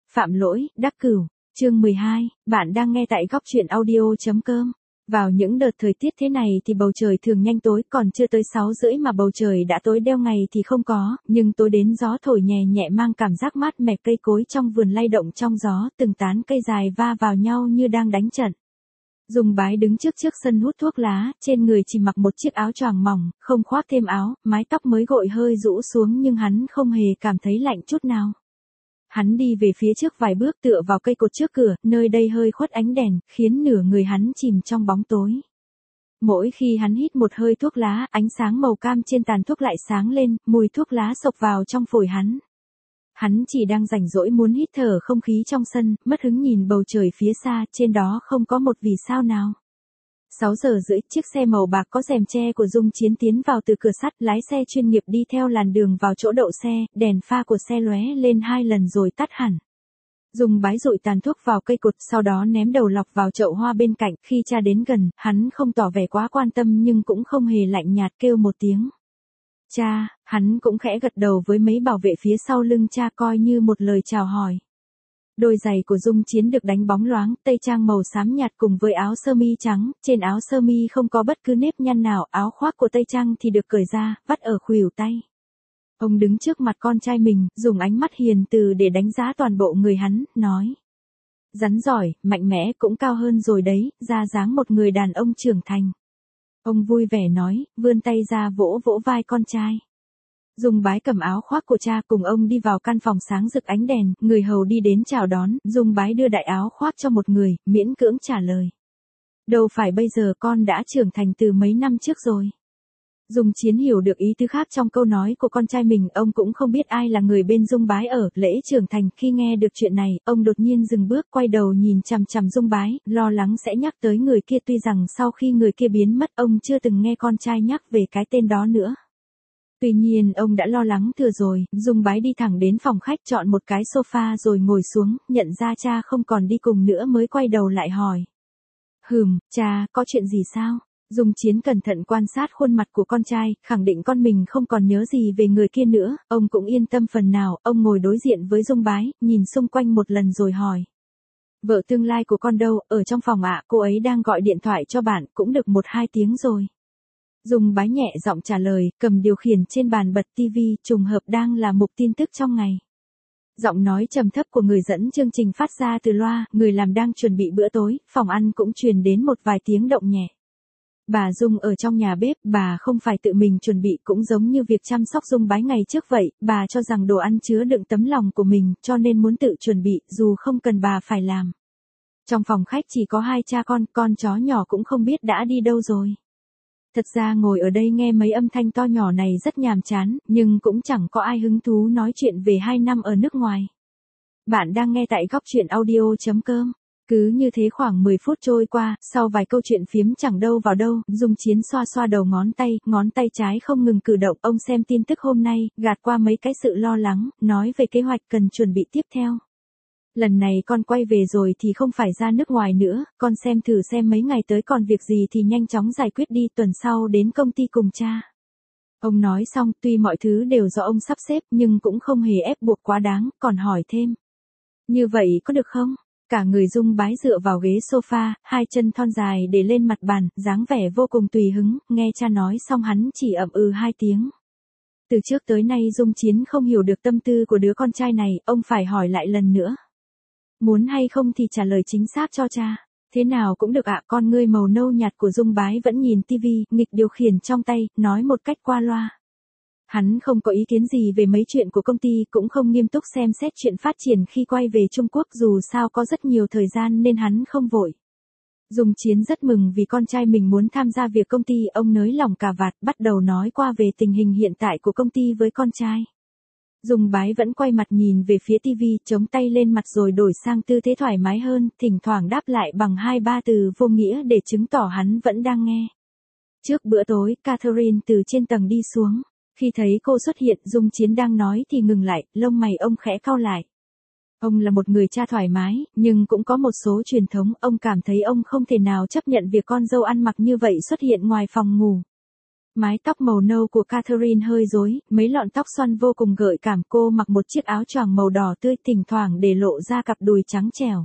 Phạm lỗi, đắc cửu, chương 12, bạn đang nghe tại góc truyện audio.com. Vào những đợt thời tiết thế này thì bầu trời thường nhanh tối, còn chưa tới 6:30 mà bầu trời đã tối đeo ngày thì không có, nhưng tối đến gió thổi nhẹ nhẹ mang cảm giác mát mẻ, cây cối trong vườn lay động trong gió, từng tán cây dài va vào nhau như đang đánh trận. Dung Bái đứng trước sân hút thuốc lá, trên người chỉ mặc một chiếc áo choàng mỏng, không khoác thêm áo, mái tóc mới gội hơi rũ xuống nhưng hắn không hề cảm thấy lạnh chút nào. Hắn đi về phía trước vài bước tựa vào cây cột trước cửa, nơi đây hơi khuất ánh đèn, khiến nửa người hắn chìm trong bóng tối. Mỗi khi hắn hít một hơi thuốc lá, ánh sáng màu cam trên tàn thuốc lại sáng lên, mùi thuốc lá xộc vào trong phổi hắn. Hắn chỉ đang rảnh rỗi muốn hít thở không khí trong sân, mất hứng nhìn bầu trời phía xa, trên đó không có một vì sao nào. 6:30, chiếc xe màu bạc có rèm che của Dung Chiến tiến vào từ cửa sắt, lái xe chuyên nghiệp đi theo làn đường vào chỗ đậu xe, đèn pha của xe lóe lên 2 lần rồi tắt hẳn. Dung Bái dụi tàn thuốc vào cây cột, sau đó ném đầu lọc vào chậu hoa bên cạnh, khi cha đến gần, hắn không tỏ vẻ quá quan tâm nhưng cũng không hề lạnh nhạt, kêu một tiếng. Cha, hắn cũng khẽ gật đầu với mấy bảo vệ phía sau lưng cha coi như một lời chào hỏi. Đôi giày của Dung Chiến được đánh bóng loáng, tây trang màu xám nhạt cùng với áo sơ mi trắng, trên áo sơ mi không có bất cứ nếp nhăn nào, áo khoác của tây trang thì được cởi ra, vắt ở khuỷu tay. Ông đứng trước mặt con trai mình, dùng ánh mắt hiền từ để đánh giá toàn bộ người hắn, nói. Rắn giỏi, mạnh mẽ cũng cao hơn rồi đấy, ra dáng một người đàn ông trưởng thành. Ông vui vẻ nói, vươn tay ra vỗ vỗ vai con trai. Dung Bái cầm áo khoác của cha cùng ông đi vào căn phòng sáng rực ánh đèn, người hầu đi đến chào đón, Dung Bái đưa đại áo khoác cho một người, miễn cưỡng trả lời. Đâu phải bây giờ con đã trưởng thành từ mấy năm trước rồi. Dung Chiến hiểu được ý tứ khác trong câu nói của con trai mình, ông cũng không biết ai là người bên Dung Bái ở lễ trưởng thành. Khi nghe được chuyện này, ông đột nhiên dừng bước, quay đầu nhìn chằm chằm Dung Bái, lo lắng sẽ nhắc tới người kia, tuy rằng sau khi người kia biến mất ông chưa từng nghe con trai nhắc về cái tên đó nữa. Tuy nhiên ông đã lo lắng thừa rồi. Dung Bái đi thẳng đến phòng khách chọn một cái sofa rồi ngồi xuống, nhận ra cha không còn đi cùng nữa mới quay đầu lại hỏi. Cha, có chuyện gì sao? Dung Chiến cẩn thận quan sát khuôn mặt của con trai, khẳng định con mình không còn nhớ gì về người kia nữa, ông cũng yên tâm phần nào. Ông ngồi đối diện với Dung Bái, nhìn xung quanh một lần rồi hỏi. Vợ tương lai của con đâu, ở trong phòng ạ, cô ấy đang gọi điện thoại cho bạn, cũng được 1-2 tiếng rồi. Dung Bái nhẹ giọng trả lời, cầm điều khiển trên bàn bật tivi, trùng hợp đang là mục tin tức trong ngày. Giọng nói trầm thấp của người dẫn chương trình phát ra từ loa, người làm đang chuẩn bị bữa tối, phòng ăn cũng truyền đến một vài tiếng động nhẹ. Bà Dung ở trong nhà bếp, bà không phải tự mình chuẩn bị, cũng giống như việc chăm sóc Dung Bái ngày trước vậy, bà cho rằng đồ ăn chứa đựng tấm lòng của mình, cho nên muốn tự chuẩn bị, dù không cần bà phải làm. Trong phòng khách chỉ có 2 cha con chó nhỏ cũng không biết đã đi đâu rồi. Thật ra ngồi ở đây nghe mấy âm thanh to nhỏ này rất nhàm chán, nhưng cũng chẳng có ai hứng thú nói chuyện về 2 năm ở nước ngoài. Bạn đang nghe tại góc truyện audio.com. Cứ như thế khoảng 10 phút trôi qua, sau vài câu chuyện phiếm chẳng đâu vào đâu, Dung Chiến xoa xoa đầu ngón tay trái không ngừng cử động. Ông xem tin tức hôm nay, gạt qua mấy cái sự lo lắng, nói về kế hoạch cần chuẩn bị tiếp theo. Lần này con quay về rồi thì không phải ra nước ngoài nữa, con xem thử xem mấy ngày tới còn việc gì thì nhanh chóng giải quyết đi, tuần sau đến công ty cùng cha. Ông nói xong, tuy mọi thứ đều do ông sắp xếp nhưng cũng không hề ép buộc quá đáng, còn hỏi thêm. Như vậy có được không? Cả người Dung Bái dựa vào ghế sofa, 2 chân thon dài để lên mặt bàn, dáng vẻ vô cùng tùy hứng, nghe cha nói xong hắn chỉ ậm 2 tiếng. Từ trước tới nay Dung Chiến không hiểu được tâm tư của đứa con trai này, ông phải hỏi lại lần nữa. Muốn hay không thì trả lời chính xác cho cha. Thế nào cũng được ạ. Con ngươi màu nâu nhạt của Dung Bái vẫn nhìn tivi, nghịch điều khiển trong tay, nói một cách qua loa. Hắn không có ý kiến gì về mấy chuyện của công ty, cũng không nghiêm túc xem xét chuyện phát triển khi quay về Trung Quốc, dù sao có rất nhiều thời gian nên hắn không vội. Dung Chiến rất mừng vì con trai mình muốn tham gia việc công ty, ông nới lỏng cà vạt, bắt đầu nói qua về tình hình hiện tại của công ty với con trai. Dung Bái vẫn quay mặt nhìn về phía tivi, chống tay lên mặt rồi đổi sang tư thế thoải mái hơn, thỉnh thoảng đáp lại bằng 2-3 từ vô nghĩa để chứng tỏ hắn vẫn đang nghe. Trước bữa tối, Catherine từ trên tầng đi xuống. Khi thấy cô xuất hiện, Dung Chiến đang nói thì ngừng lại, lông mày ông khẽ cau lại. Ông là một người cha thoải mái, nhưng cũng có một số truyền thống, ông cảm thấy ông không thể nào chấp nhận việc con dâu ăn mặc như vậy xuất hiện ngoài phòng ngủ. Mái tóc màu nâu của Catherine hơi rối, mấy lọn tóc xoăn vô cùng gợi cảm, cô mặc một chiếc áo choàng màu đỏ tươi thỉnh thoảng để lộ ra cặp đùi trắng trẻo.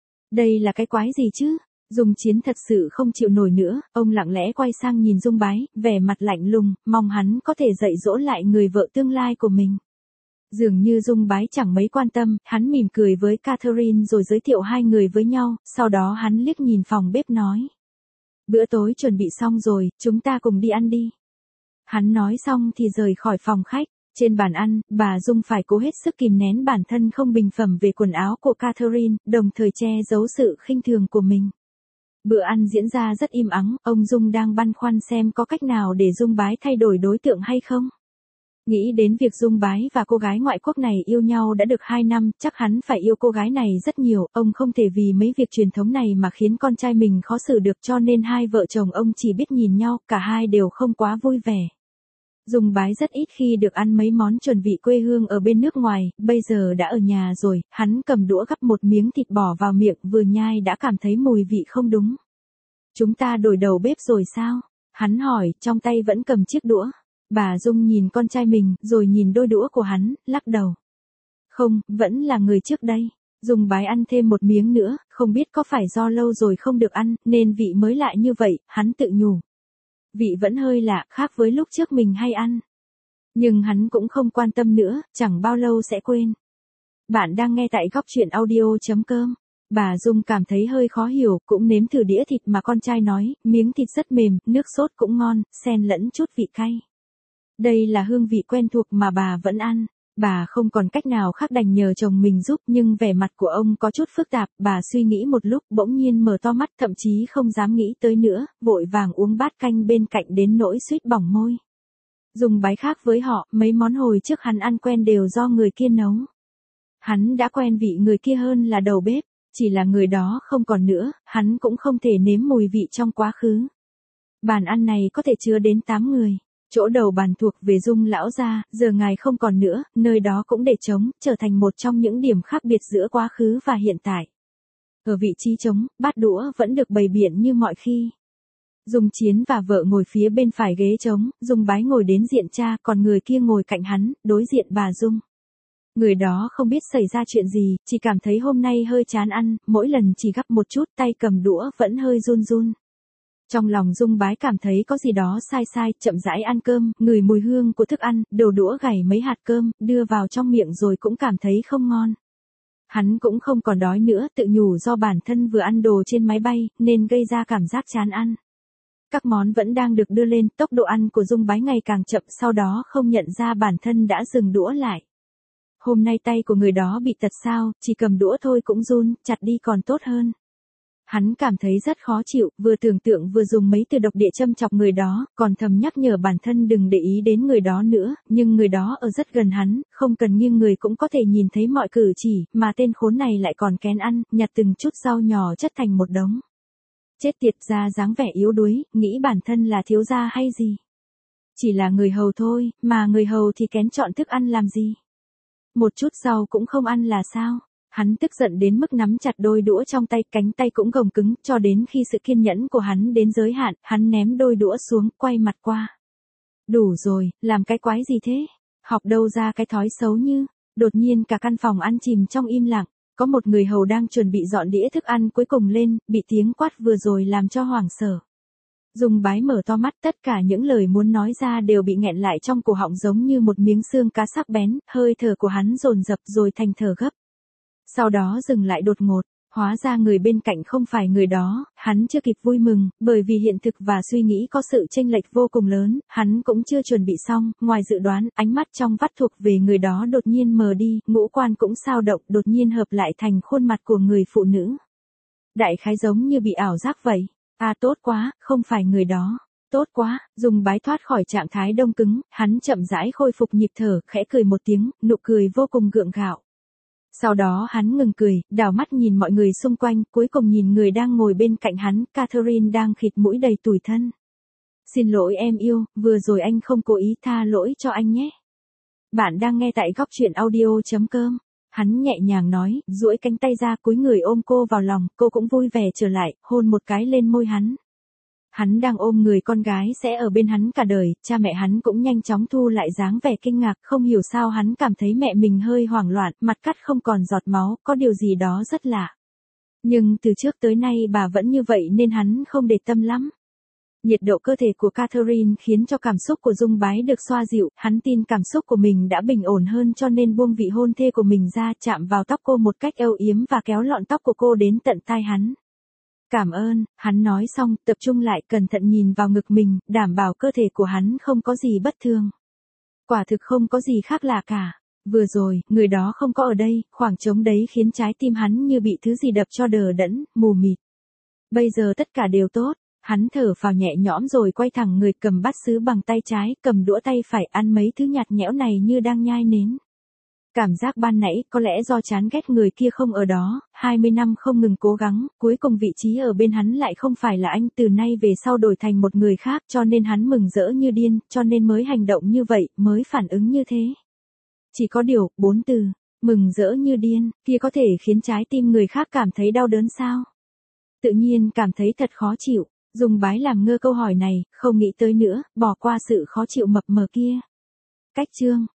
Đây là cái quái gì chứ? Dung Chiến thật sự không chịu nổi nữa, ông lặng lẽ quay sang nhìn Dung Bái, vẻ mặt lạnh lùng, mong hắn có thể dạy dỗ lại người vợ tương lai của mình. Dường như Dung Bái chẳng mấy quan tâm, hắn mỉm cười với Catherine rồi giới thiệu hai người với nhau, sau đó hắn liếc nhìn phòng bếp nói. Bữa tối chuẩn bị xong rồi, chúng ta cùng đi ăn đi. Hắn nói xong thì rời khỏi phòng khách. Trên bàn ăn, bà Dung phải cố hết sức kìm nén bản thân không bình phẩm về quần áo của Catherine, đồng thời che giấu sự khinh thường của mình. Bữa ăn diễn ra rất im ắng, ông Dung đang băn khoăn xem có cách nào để Dung Bái thay đổi đối tượng hay không. Nghĩ đến việc Dung Bái và cô gái ngoại quốc này yêu nhau đã được 2 năm, chắc hắn phải yêu cô gái này rất nhiều, ông không thể vì mấy việc truyền thống này mà khiến con trai mình khó xử được, cho nên hai vợ chồng ông chỉ biết nhìn nhau, cả hai đều không quá vui vẻ. Dung Bái rất ít khi được ăn mấy món chuẩn vị quê hương ở bên nước ngoài, bây giờ đã ở nhà rồi, hắn cầm đũa gắp một miếng thịt bỏ vào miệng, vừa nhai đã cảm thấy mùi vị không đúng. Chúng ta đổi đầu bếp rồi sao? Hắn hỏi, trong tay vẫn cầm chiếc đũa. Bà Dung nhìn con trai mình, rồi nhìn đôi đũa của hắn, lắc đầu. Không, vẫn là người trước đây. Dung Bái ăn thêm một miếng nữa, không biết có phải do lâu rồi không được ăn, nên vị mới lại như vậy, hắn tự nhủ. Vị vẫn hơi lạ, khác với lúc trước mình hay ăn. Nhưng hắn cũng không quan tâm nữa, chẳng bao lâu sẽ quên. Bạn đang nghe tại góc truyện audio.com. Bà Dung cảm thấy hơi khó hiểu, cũng nếm thử đĩa thịt mà con trai nói, miếng thịt rất mềm, nước sốt cũng ngon, xen lẫn chút vị cay. Đây là hương vị quen thuộc mà bà vẫn ăn. Bà không còn cách nào khác đành nhờ chồng mình giúp, nhưng vẻ mặt của ông có chút phức tạp, bà suy nghĩ một lúc bỗng nhiên mở to mắt, thậm chí không dám nghĩ tới nữa, vội vàng uống bát canh bên cạnh đến nỗi suýt bỏng môi. Dung Bái khác với họ, mấy món hồi trước hắn ăn quen đều do người kia nấu. Hắn đã quen vị người kia hơn là đầu bếp, chỉ là người đó không còn nữa, hắn cũng không thể nếm mùi vị trong quá khứ. Bàn ăn này có thể chứa đến 8 người. Chỗ đầu bàn thuộc về Dung lão gia, giờ ngài không còn nữa, nơi đó cũng để trống, trở thành một trong những điểm khác biệt giữa quá khứ và hiện tại. Ở vị trí trống, bát đũa vẫn được bày biện như mọi khi. Dung Chiến và vợ ngồi phía bên phải ghế trống, Dung Bái ngồi đến diện cha, còn người kia ngồi cạnh hắn, đối diện bà Dung. Người đó không biết xảy ra chuyện gì, chỉ cảm thấy hôm nay hơi chán ăn, mỗi lần chỉ gắp một chút, tay cầm đũa vẫn hơi run run. Trong lòng Dung Bái cảm thấy có gì đó sai sai, chậm rãi ăn cơm, ngửi mùi hương của thức ăn, đầu đũa gảy mấy hạt cơm, đưa vào trong miệng rồi cũng cảm thấy không ngon. Hắn cũng không còn đói nữa, tự nhủ do bản thân vừa ăn đồ trên máy bay, nên gây ra cảm giác chán ăn. Các món vẫn đang được đưa lên, tốc độ ăn của Dung Bái ngày càng chậm, sau đó không nhận ra bản thân đã dừng đũa lại. Hôm nay tay của người đó bị tật sao, chỉ cầm đũa thôi cũng run, chặt đi còn tốt hơn. Hắn cảm thấy rất khó chịu, vừa tưởng tượng vừa dùng mấy từ độc địa châm chọc người đó, còn thầm nhắc nhở bản thân đừng để ý đến người đó nữa, nhưng người đó ở rất gần hắn, không cần nghiêng người cũng có thể nhìn thấy mọi cử chỉ, mà tên khốn này lại còn kén ăn, nhặt từng chút rau nhỏ chất thành một đống. Chết tiệt, ra dáng vẻ yếu đuối, nghĩ bản thân là thiếu gia hay gì. Chỉ là người hầu thôi, mà người hầu thì kén chọn thức ăn làm gì. Một chút rau cũng không ăn là sao? Hắn tức giận đến mức nắm chặt đôi đũa trong tay, cánh tay cũng gồng cứng, cho đến khi sự kiên nhẫn của hắn đến giới hạn, hắn ném đôi đũa xuống, quay mặt qua. Đủ rồi, làm cái quái gì thế? Học đâu ra cái thói xấu như. Đột nhiên cả căn phòng ăn chìm trong im lặng, có một người hầu đang chuẩn bị dọn đĩa thức ăn cuối cùng lên, bị tiếng quát vừa rồi làm cho hoảng sợ. Dung Bái mở to mắt, tất cả những lời muốn nói ra đều bị nghẹn lại trong cổ họng giống như một miếng xương cá sắc bén, hơi thở của hắn dồn dập rồi thành thở gấp. Sau đó dừng lại đột ngột, hóa ra người bên cạnh không phải người đó, hắn chưa kịp vui mừng, bởi vì hiện thực và suy nghĩ có sự chênh lệch vô cùng lớn, hắn cũng chưa chuẩn bị xong, ngoài dự đoán, ánh mắt trong vắt thuộc về người đó đột nhiên mờ đi, ngũ quan cũng xao động, đột nhiên hợp lại thành khuôn mặt của người phụ nữ. Đại khái giống như bị ảo giác vậy. À tốt quá, không phải người đó. Tốt quá, Dung Bái thoát khỏi trạng thái đông cứng, hắn chậm rãi khôi phục nhịp thở, khẽ cười một tiếng, nụ cười vô cùng gượng gạo. Sau đó hắn ngừng cười, đảo mắt nhìn mọi người xung quanh, cuối cùng nhìn người đang ngồi bên cạnh hắn, Catherine đang khịt mũi đầy tủi thân. Xin lỗi em yêu, vừa rồi anh không cố ý, tha lỗi cho anh nhé. Bạn đang nghe tại góc truyện audio.com. Hắn nhẹ nhàng nói, duỗi cánh tay ra, cúi người ôm cô vào lòng, cô cũng vui vẻ trở lại, hôn một cái lên môi hắn. Hắn đang ôm người con gái sẽ ở bên hắn cả đời, cha mẹ hắn cũng nhanh chóng thu lại dáng vẻ kinh ngạc, không hiểu sao hắn cảm thấy mẹ mình hơi hoảng loạn, mặt cắt không còn giọt máu, có điều gì đó rất lạ. Nhưng từ trước tới nay bà vẫn như vậy nên hắn không để tâm lắm. Nhiệt độ cơ thể của Catherine khiến cho cảm xúc của Dung Bái được xoa dịu, hắn tin cảm xúc của mình đã bình ổn hơn cho nên buông vị hôn thê của mình ra, chạm vào tóc cô một cách âu yếm và kéo lọn tóc của cô đến tận tai hắn. Cảm ơn, hắn nói xong, tập trung lại cẩn thận nhìn vào ngực mình, đảm bảo cơ thể của hắn không có gì bất thường. Quả thực không có gì khác lạ cả. Vừa rồi, người đó không có ở đây, khoảng trống đấy khiến trái tim hắn như bị thứ gì đập cho đờ đẫn, mù mịt. Bây giờ tất cả đều tốt, hắn thở phào nhẹ nhõm rồi quay thẳng người, cầm bát sứ bằng tay trái, cầm đũa tay phải, ăn mấy thứ nhạt nhẽo này như đang nhai nến. Cảm giác ban nãy có lẽ do chán ghét người kia không ở đó, 20 năm không ngừng cố gắng, cuối cùng vị trí ở bên hắn lại không phải là anh, từ nay về sau đổi thành một người khác, cho nên hắn mừng rỡ như điên, cho nên mới hành động như vậy, mới phản ứng như thế. Chỉ có điều, 4 từ, mừng rỡ như điên, kia có thể khiến trái tim người khác cảm thấy đau đớn sao? Tự nhiên cảm thấy thật khó chịu, Dung Bái làm ngơ câu hỏi này, không nghĩ tới nữa, bỏ qua sự khó chịu mập mờ kia. Cách chương